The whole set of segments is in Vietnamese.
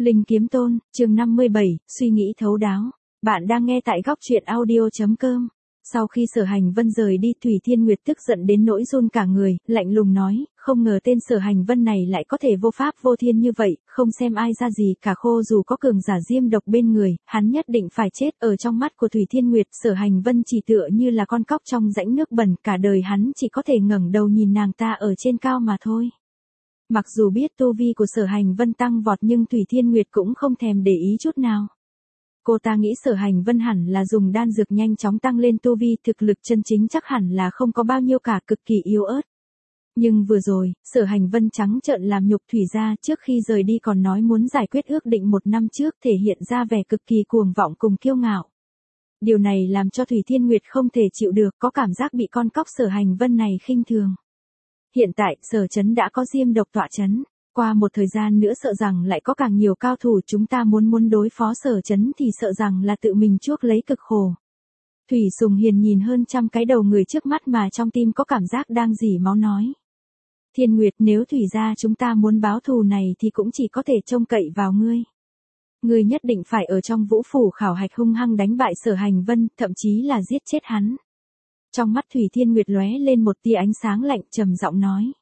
Linh Kiếm Tôn, chương 57, suy nghĩ thấu đáo. Bạn đang nghe tại góc truyện audio.com. Sau khi Sở Hành Vân rời đi, Thủy Thiên Nguyệt tức giận đến nỗi run cả người, lạnh lùng nói, không ngờ tên Sở Hành Vân này lại có thể vô pháp vô thiên như vậy, không xem ai ra gì cả, khô dù có cường giả diêm độc bên người, hắn nhất định phải chết. Ở trong mắt của Thủy Thiên Nguyệt, Sở Hành Vân chỉ tựa như là con cóc trong rãnh nước bẩn, cả đời hắn chỉ có thể ngẩng đầu nhìn nàng ta ở trên cao mà thôi. Mặc dù biết tu vi của Sở Hành Vân tăng vọt nhưng Thủy Thiên Nguyệt cũng không thèm để ý chút nào. Cô ta nghĩ Sở Hành Vân hẳn là dùng đan dược nhanh chóng tăng lên tu vi, thực lực chân chính chắc hẳn là không có bao nhiêu cả, cực kỳ yếu ớt. Nhưng vừa rồi, Sở Hành Vân trắng trợn làm nhục Thủy gia, trước khi rời đi còn nói muốn giải quyết ước định 1 năm trước, thể hiện ra vẻ cực kỳ cuồng vọng cùng kiêu ngạo. Điều này làm cho Thủy Thiên Nguyệt không thể chịu được, có cảm giác bị con cóc Sở Hành Vân này khinh thường. Hiện tại, Sở Trấn đã có diêm độc tọa trấn. Qua một thời gian nữa sợ rằng lại có càng nhiều cao thủ, chúng ta muốn đối phó Sở Trấn thì sợ rằng là tự mình chuốc lấy cực khổ. Thủy Sùng Hiền nhìn hơn 100 cái đầu người trước mắt mà trong tim có cảm giác đang rỉ máu nói. Thiên Nguyệt, nếu Thủy gia chúng ta muốn báo thù này thì cũng chỉ có thể trông cậy vào ngươi. Ngươi nhất định phải ở trong Vũ Phủ khảo hạch hung hăng đánh bại Sở Hành Vân, thậm chí là giết chết hắn. Trong mắt Thủy Thiên Nguyệt lóe lên một tia ánh sáng lạnh, trầm giọng nói.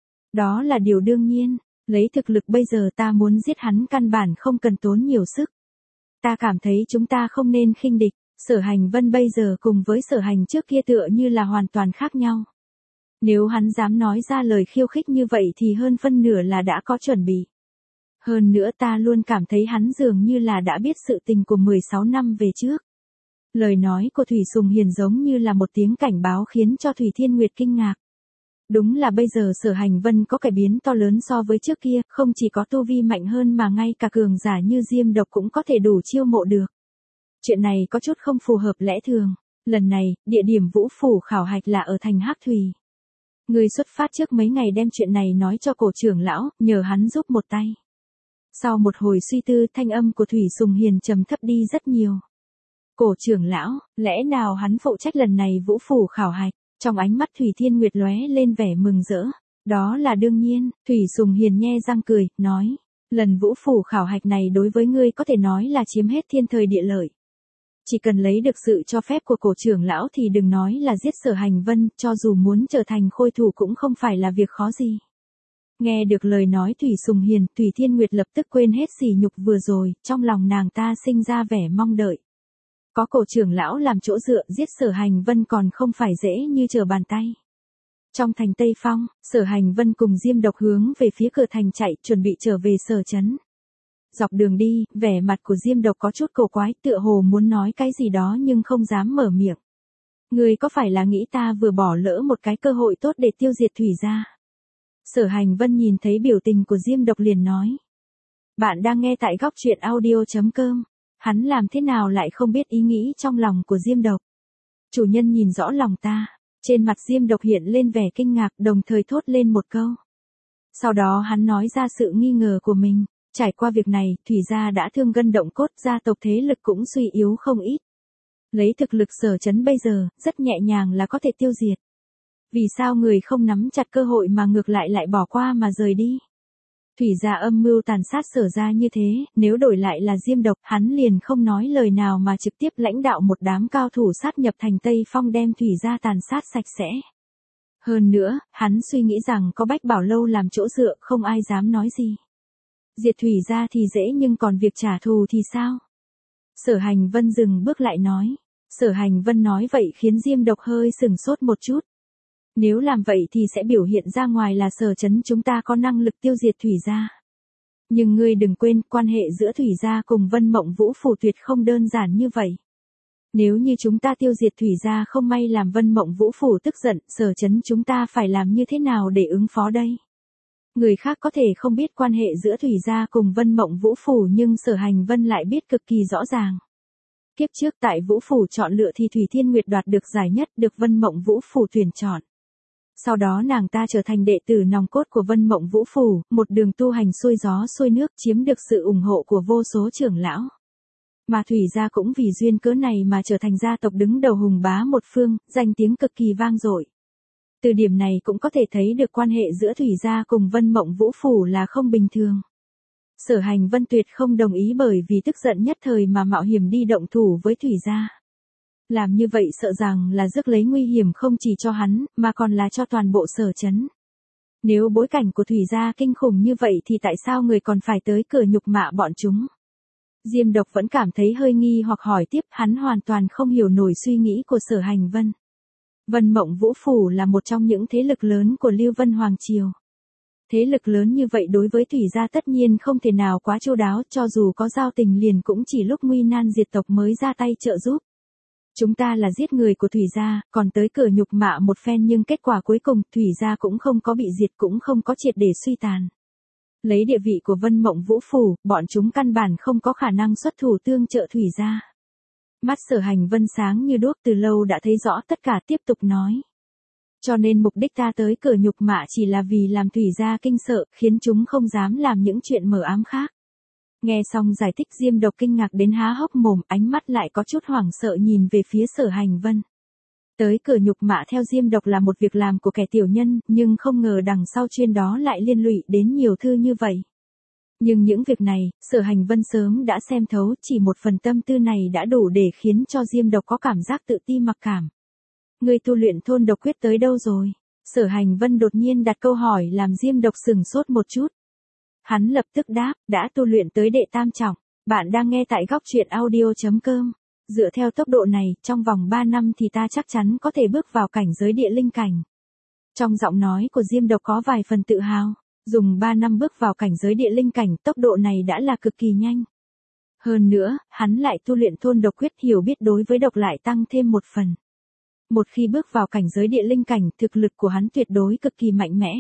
Đó là điều đương nhiên, lấy thực lực bây giờ ta muốn giết hắn căn bản không cần tốn nhiều sức. Ta cảm thấy chúng ta không nên khinh địch, Sở Hành Vân bây giờ cùng với Sở Hành trước kia tựa như là hoàn toàn khác nhau. Nếu hắn dám nói ra lời khiêu khích như vậy thì hơn phân nửa là đã có chuẩn bị. Hơn nữa ta luôn cảm thấy hắn dường như là đã biết sự tình của 16 năm về trước. Lời nói của Thủy Sùng Hiền giống như là một tiếng cảnh báo khiến cho Thủy Thiên Nguyệt kinh ngạc. Đúng là bây giờ Sở Hành Vân có cải biến to lớn so với trước kia, không chỉ có tu vi mạnh hơn mà ngay cả cường giả như diêm độc cũng có thể đủ chiêu mộ được. Chuyện này có chút không phù hợp lẽ thường. Lần này, địa điểm Vũ Phủ khảo hạch là ở thành Hắc Thủy. Người xuất phát trước mấy ngày đem chuyện này nói cho Cổ trưởng lão, nhờ hắn giúp một tay. Sau một hồi suy tư, thanh âm của Thủy Sùng Hiền trầm thấp đi rất nhiều. Cổ trưởng lão, lẽ nào hắn phụ trách lần này Vũ Phủ khảo hạch? Trong ánh mắt Thủy Thiên Nguyệt lóe lên vẻ mừng rỡ. Đó là đương nhiên, Thủy Sùng Hiền nhe răng cười, nói. Lần Vũ Phủ khảo hạch này đối với ngươi có thể nói là chiếm hết thiên thời địa lợi. Chỉ cần lấy được sự cho phép của cổ trưởng lão thì đừng nói là giết Sở Hành Vân, cho dù muốn trở thành khôi thủ cũng không phải là việc khó gì. Nghe được lời nói Thủy Sùng Hiền, Thủy Thiên Nguyệt lập tức quên hết sỉ nhục vừa rồi, trong lòng nàng ta sinh ra vẻ mong đợi. Có cổ trưởng lão làm chỗ dựa, giết Sở Hành Vân còn không phải dễ như trở bàn tay. Trong thành Tây Phong, Sở Hành Vân cùng diêm độc hướng về phía cửa thành chạy, chuẩn bị trở về Sở Trấn. Dọc đường đi, vẻ mặt của diêm độc có chút cổ quái, tựa hồ muốn nói cái gì đó nhưng không dám mở miệng. Ngươi có phải là nghĩ ta vừa bỏ lỡ một cái cơ hội tốt để tiêu diệt Thủy gia? Sở Hành Vân nhìn thấy biểu tình của diêm độc liền nói. Bạn đang nghe tại góc truyện audio.com. Hắn làm thế nào lại không biết ý nghĩ trong lòng của diêm độc? Chủ nhân nhìn rõ lòng ta. Trên mặt diêm độc hiện lên vẻ kinh ngạc, đồng thời thốt lên một câu. Sau đó hắn nói ra sự nghi ngờ của mình. Trải qua việc này, Thủy gia đã thương gân động cốt, gia tộc thế lực cũng suy yếu không ít. Lấy thực lực Sở Trấn bây giờ, rất nhẹ nhàng là có thể tiêu diệt. Vì sao người không nắm chặt cơ hội mà ngược lại bỏ qua mà rời đi? Thủy gia âm mưu tàn sát Sở gia như thế, nếu đổi lại là diêm độc, hắn liền không nói lời nào mà trực tiếp lãnh đạo một đám cao thủ sát nhập thành Tây Phong đem Thủy gia tàn sát sạch sẽ. Hơn nữa, hắn suy nghĩ rằng có Bách Bảo Lâu làm chỗ dựa, không ai dám nói gì. Diệt Thủy gia thì dễ nhưng còn việc trả thù thì sao? Sở Hành Vân dừng bước lại nói. Sở Hành Vân nói vậy khiến diêm độc hơi sừng sốt một chút. Nếu làm vậy thì sẽ biểu hiện ra ngoài là Sở Trấn chúng ta có năng lực tiêu diệt Thủy gia. Nhưng ngươi đừng quên, quan hệ giữa Thủy gia cùng Vân Mộng Vũ Phủ tuyệt không đơn giản như vậy. Nếu như chúng ta tiêu diệt Thủy gia không may làm Vân Mộng Vũ Phủ tức giận, Sở Trấn chúng ta phải làm như thế nào để ứng phó đây? Người khác có thể không biết quan hệ giữa Thủy gia cùng Vân Mộng Vũ Phủ nhưng Sở Hành Vân lại biết cực kỳ rõ ràng. Kiếp trước tại Vũ Phủ chọn lựa thì Thủy Thiên Nguyệt đoạt được giải nhất, được Vân Mộng Vũ Phủ tuyển chọn. Sau đó nàng ta trở thành đệ tử nòng cốt của Vân Mộng Vũ Phủ, một đường tu hành xuôi gió xuôi nước, chiếm được sự ủng hộ của vô số trưởng lão. Mà Thủy gia cũng vì duyên cớ này mà trở thành gia tộc đứng đầu hùng bá một phương, danh tiếng cực kỳ vang dội. Từ điểm này cũng có thể thấy được quan hệ giữa Thủy gia cùng Vân Mộng Vũ Phủ là không bình thường. Sở Hành Vân tuyệt không đồng ý bởi vì tức giận nhất thời mà mạo hiểm đi động thủ với Thủy gia. Làm như vậy sợ rằng là rước lấy nguy hiểm không chỉ cho hắn, mà còn là cho toàn bộ Sở trấn. Nếu bối cảnh của Thủy gia kinh khủng như vậy thì tại sao người còn phải tới cửa nhục mạ bọn chúng? Diêm Độc vẫn cảm thấy hơi nghi hoặc hỏi tiếp, hắn hoàn toàn không hiểu nổi suy nghĩ của Sở Hành Vân. Vân Mộng Vũ Phủ là một trong những thế lực lớn của Lưu Vân Hoàng Triều. Thế lực lớn như vậy đối với Thủy gia tất nhiên không thể nào quá chu đáo, cho dù có giao tình liền cũng chỉ lúc nguy nan diệt tộc mới ra tay trợ giúp. Chúng ta là giết người của Thủy gia, còn tới cửa nhục mạ một phen nhưng kết quả cuối cùng Thủy gia cũng không có bị diệt cũng không có triệt để suy tàn. Lấy địa vị của Vân Mộng Vũ Phủ, bọn chúng căn bản không có khả năng xuất thủ tương trợ Thủy gia. Mắt Sở Hành Vân sáng như đuốc, từ lâu đã thấy rõ tất cả, tiếp tục nói. Cho nên mục đích ta tới cửa nhục mạ chỉ là vì làm Thủy gia kinh sợ, khiến chúng không dám làm những chuyện mờ ám khác. Nghe xong giải thích, Diêm Độc kinh ngạc đến há hốc mồm, ánh mắt lại có chút hoảng sợ nhìn về phía Sở Hành Vân. Tới cửa nhục mạ theo Diêm Độc là một việc làm của kẻ tiểu nhân, nhưng không ngờ đằng sau chuyên đó lại liên lụy đến nhiều thư như vậy. Nhưng những việc này, Sở Hành Vân sớm đã xem thấu, chỉ một phần tâm tư này đã đủ để khiến cho Diêm Độc có cảm giác tự ti mặc cảm. Người tu luyện thôn độc quyết tới đâu rồi? Sở Hành Vân đột nhiên đặt câu hỏi làm Diêm Độc sừng sốt một chút. Hắn lập tức đáp, đã tu luyện tới đệ tam trọng. Bạn đang nghe tại góc truyện audio.com. Dựa theo tốc độ này, trong vòng 3 năm thì ta chắc chắn có thể bước vào cảnh giới địa linh cảnh. Trong giọng nói của Diêm Độc có vài phần tự hào. Dùng 3 năm bước vào cảnh giới địa linh cảnh, tốc độ này đã là cực kỳ nhanh. Hơn nữa, hắn lại tu luyện thôn độc quyết, hiểu biết đối với độc lại tăng thêm một phần. Một khi bước vào cảnh giới địa linh cảnh, thực lực của hắn tuyệt đối cực kỳ mạnh mẽ.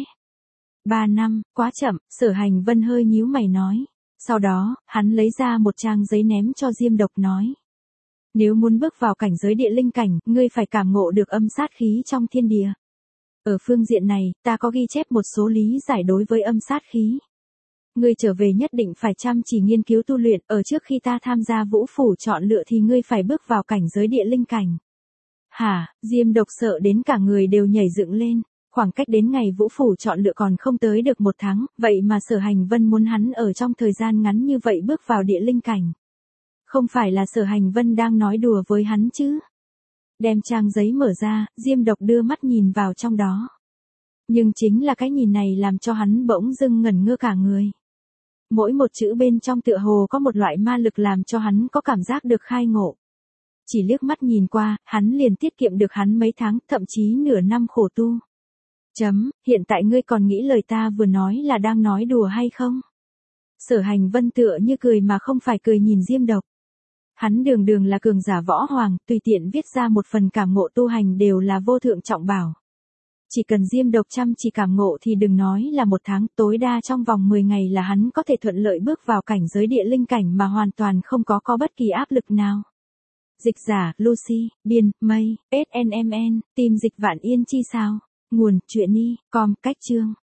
3 năm, quá chậm, Sở Hành Vân hơi nhíu mày nói. Sau đó, hắn lấy ra một trang giấy ném cho Diêm Độc nói. Nếu muốn bước vào cảnh giới địa linh cảnh, ngươi phải cảm ngộ được âm sát khí trong thiên địa. Ở phương diện này, ta có ghi chép một số lý giải đối với âm sát khí. Ngươi trở về nhất định phải chăm chỉ nghiên cứu tu luyện, ở trước khi ta tham gia Vũ Phủ chọn lựa thì ngươi phải bước vào cảnh giới địa linh cảnh. Hả, Diêm Độc sợ đến cả người đều nhảy dựng lên. Khoảng cách đến ngày Vũ Phủ chọn lựa còn không tới được 1 tháng, vậy mà Sở Hành Vân muốn hắn ở trong thời gian ngắn như vậy bước vào địa linh cảnh. Không phải là Sở Hành Vân đang nói đùa với hắn chứ? Đem trang giấy mở ra, Diêm Độc đưa mắt nhìn vào trong đó. Nhưng chính là cái nhìn này làm cho hắn bỗng dưng ngẩn ngơ cả người. Mỗi một chữ bên trong tựa hồ có một loại ma lực làm cho hắn có cảm giác được khai ngộ. Chỉ liếc mắt nhìn qua, hắn liền tiết kiệm được hắn mấy tháng, thậm chí nửa năm khổ tu. Hiện tại ngươi còn nghĩ lời ta vừa nói là đang nói đùa hay không? Sở Hành Vân tựa như cười mà không phải cười nhìn Diêm Độc. Hắn đường đường là cường giả võ hoàng, tùy tiện viết ra một phần cảm ngộ tu hành đều là vô thượng trọng bảo. Chỉ cần Diêm Độc chăm chỉ cảm ngộ thì đừng nói là 1 tháng, tối đa trong vòng 10 ngày là hắn có thể thuận lợi bước vào cảnh giới địa linh cảnh mà hoàn toàn không có bất kỳ áp lực nào. Dịch giả, Lucy, biên, mây, SNMN, tìm dịch Vạn Yên Chi sao? Nguồn, truyện y, com, cách chương.